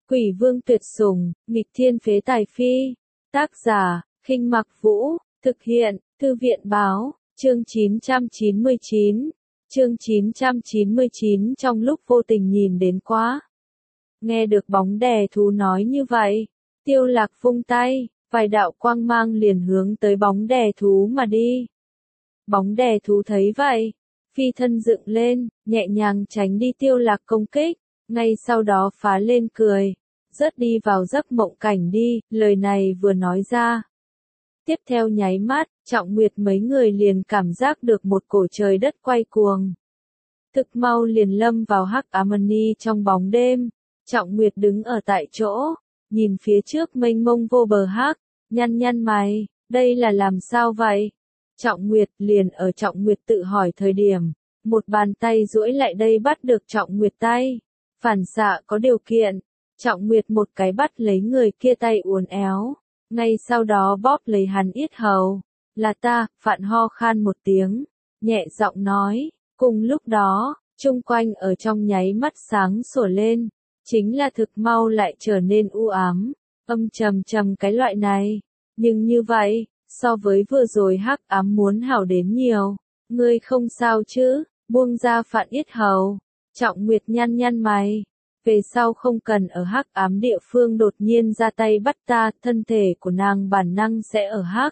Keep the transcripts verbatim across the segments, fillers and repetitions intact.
Quỷ vương tuyệt sủng, nghịch thiên phế tài phi. Tác giả, Khinh Mặc Vũ, thực hiện, Thư viện báo, chương chín trăm chín mươi chín. Chương chín trăm chín mươi chín trong lúc vô tình nhìn đến quá. Nghe được bóng đè thú nói như vậy, Tiêu Lạc vung tay, vài đạo quang mang liền hướng tới bóng đè thú mà đi. Bóng đè thú thấy vậy, phi thân dựng lên, nhẹ nhàng tránh đi Tiêu Lạc công kích, ngay sau đó phá lên cười, rớt đi vào giấc mộng cảnh đi, lời này vừa nói ra. Tiếp theo nháy mắt, Trọng Nguyệt mấy người liền cảm giác được một cổ trời đất quay cuồng. Thực mau liền lâm vào hắc ám ni trong bóng đêm, Trọng Nguyệt đứng ở tại chỗ, nhìn phía trước mênh mông vô bờ hắc, nhăn nhăn mày, đây là làm sao vậy? Trọng Nguyệt liền ở Trọng Nguyệt tự hỏi thời điểm, một bàn tay duỗi lại đây bắt được Trọng Nguyệt tay, phản xạ có điều kiện, Trọng Nguyệt một cái bắt lấy người kia tay uốn éo, ngay sau đó bóp lấy hắn yết hầu, là ta, Phạn ho khan một tiếng, nhẹ giọng nói, cùng lúc đó, chung quanh ở trong nháy mắt sáng sủa lên, chính là thực mau lại trở nên u ám, âm trầm trầm cái loại này, nhưng như vậy, so với vừa rồi hắc ám muốn hảo đến nhiều, ngươi không sao chứ, buông ra Phạn yết hầu, Trọng Nguyệt nhăn nhăn mày. Về sau không cần ở hắc ám địa phương đột nhiên ra tay bắt ta, thân thể của nàng bản năng sẽ ở hắc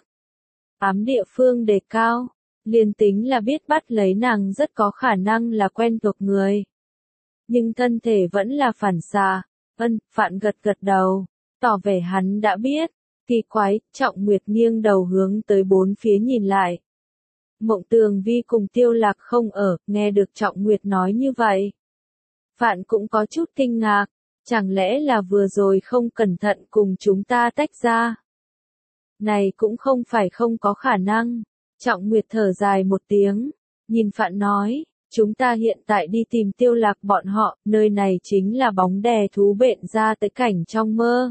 ám địa phương đề cao, liền tính là biết bắt lấy nàng rất có khả năng là quen thuộc người. Nhưng thân thể vẫn là phản xạ, ân, Phạn gật gật đầu, tỏ vẻ hắn đã biết, kỳ quái, Trọng Nguyệt nghiêng đầu hướng tới bốn phía nhìn lại. Mộng Tường Vi cùng Tiêu Lạc không ở, nghe được Trọng Nguyệt nói như vậy. Phạn cũng có chút kinh ngạc, chẳng lẽ là vừa rồi không cẩn thận cùng chúng ta tách ra? Này cũng không phải không có khả năng. Trọng Nguyệt thở dài một tiếng, nhìn Phạn nói, chúng ta hiện tại đi tìm Tiêu Lạc bọn họ, nơi này chính là bóng đè thú bệnh ra tới cảnh trong mơ.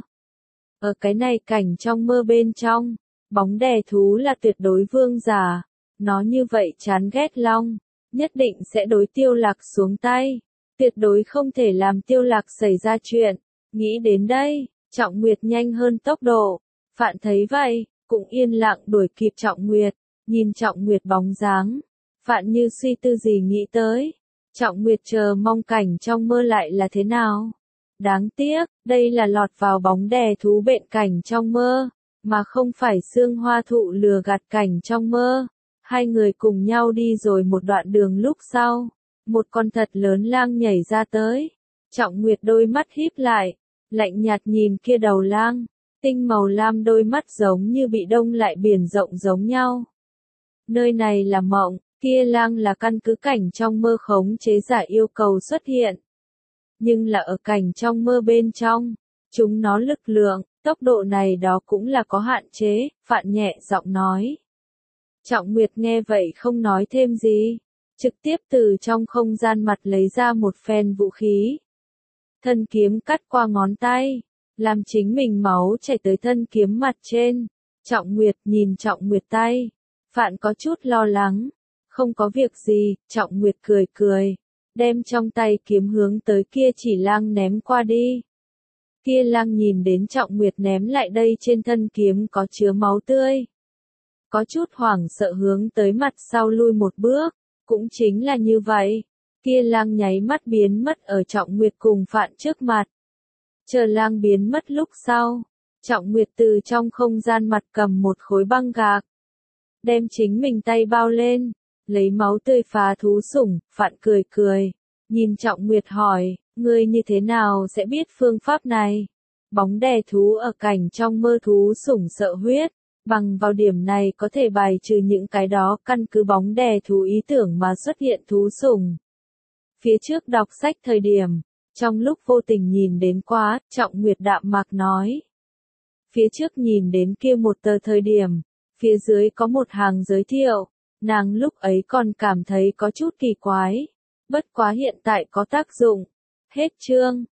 Ở cái này cảnh trong mơ bên trong, bóng đè thú là tuyệt đối vương giả, nó như vậy chán ghét Long, nhất định sẽ đối Tiêu Lạc xuống tay. Tuyệt đối không thể làm Tiêu Lạc xảy ra chuyện. Nghĩ đến đây, Trọng Nguyệt nhanh hơn tốc độ. Phạn thấy vậy, cũng yên lặng đuổi kịp Trọng Nguyệt, nhìn Trọng Nguyệt bóng dáng. Phạn như suy tư gì nghĩ tới. Trọng Nguyệt chờ mong cảnh trong mơ lại là thế nào. Đáng tiếc, đây là lọt vào bóng đè thú bệnh cảnh trong mơ, mà không phải xương hoa thụ lừa gạt cảnh trong mơ. Hai người cùng nhau đi rồi một đoạn đường lúc sau. Một con thật lớn lang nhảy ra tới. Trọng Nguyệt đôi mắt híp lại, lạnh nhạt nhìn kia đầu lang, tinh màu lam đôi mắt giống như bị đông lại biển rộng giống nhau. Nơi này là mộng, kia lang là căn cứ cảnh trong mơ khống chế giả yêu cầu xuất hiện. Nhưng là ở cảnh trong mơ bên trong, chúng nó lực lượng, tốc độ này đó cũng là có hạn chế, Phạn nhẹ giọng nói. Trọng Nguyệt nghe vậy không nói thêm gì. Trực tiếp từ trong không gian mặt lấy ra một phen vũ khí. Thân kiếm cắt qua ngón tay, làm chính mình máu chảy tới thân kiếm mặt trên. Trọng Nguyệt nhìn Trọng Nguyệt tay, Phạn có chút lo lắng. Không có việc gì, Trọng Nguyệt cười cười, đem trong tay kiếm hướng tới kia chỉ lang ném qua đi. Kia lang nhìn đến Trọng Nguyệt ném lại đây trên thân kiếm có chứa máu tươi. Có chút hoảng sợ hướng tới mặt sau lui một bước. Cũng chính là như vậy, kia lang nháy mắt biến mất ở Trọng Nguyệt cùng Phạn trước mặt. Chờ lang biến mất lúc sau, Trọng Nguyệt từ trong không gian mặt cầm một khối băng gạc. Đem chính mình tay bao lên, lấy máu tươi phá thú sủng, Phạn cười cười. Nhìn Trọng Nguyệt hỏi, ngươi như thế nào sẽ biết phương pháp này? Bóng đè thú ở cảnh trong mơ thú sủng sợ huyết. Bằng vào điểm này có thể bài trừ những cái đó căn cứ bóng đè thú ý tưởng mà xuất hiện thú sủng. Phía trước đọc sách thời điểm, trong lúc vô tình nhìn đến quá, Trọng Nguyệt đạm mạc nói. Phía trước nhìn đến kia một tờ thời điểm, phía dưới có một hàng giới thiệu, nàng lúc ấy còn cảm thấy có chút kỳ quái, bất quá hiện tại có tác dụng. Hết chương.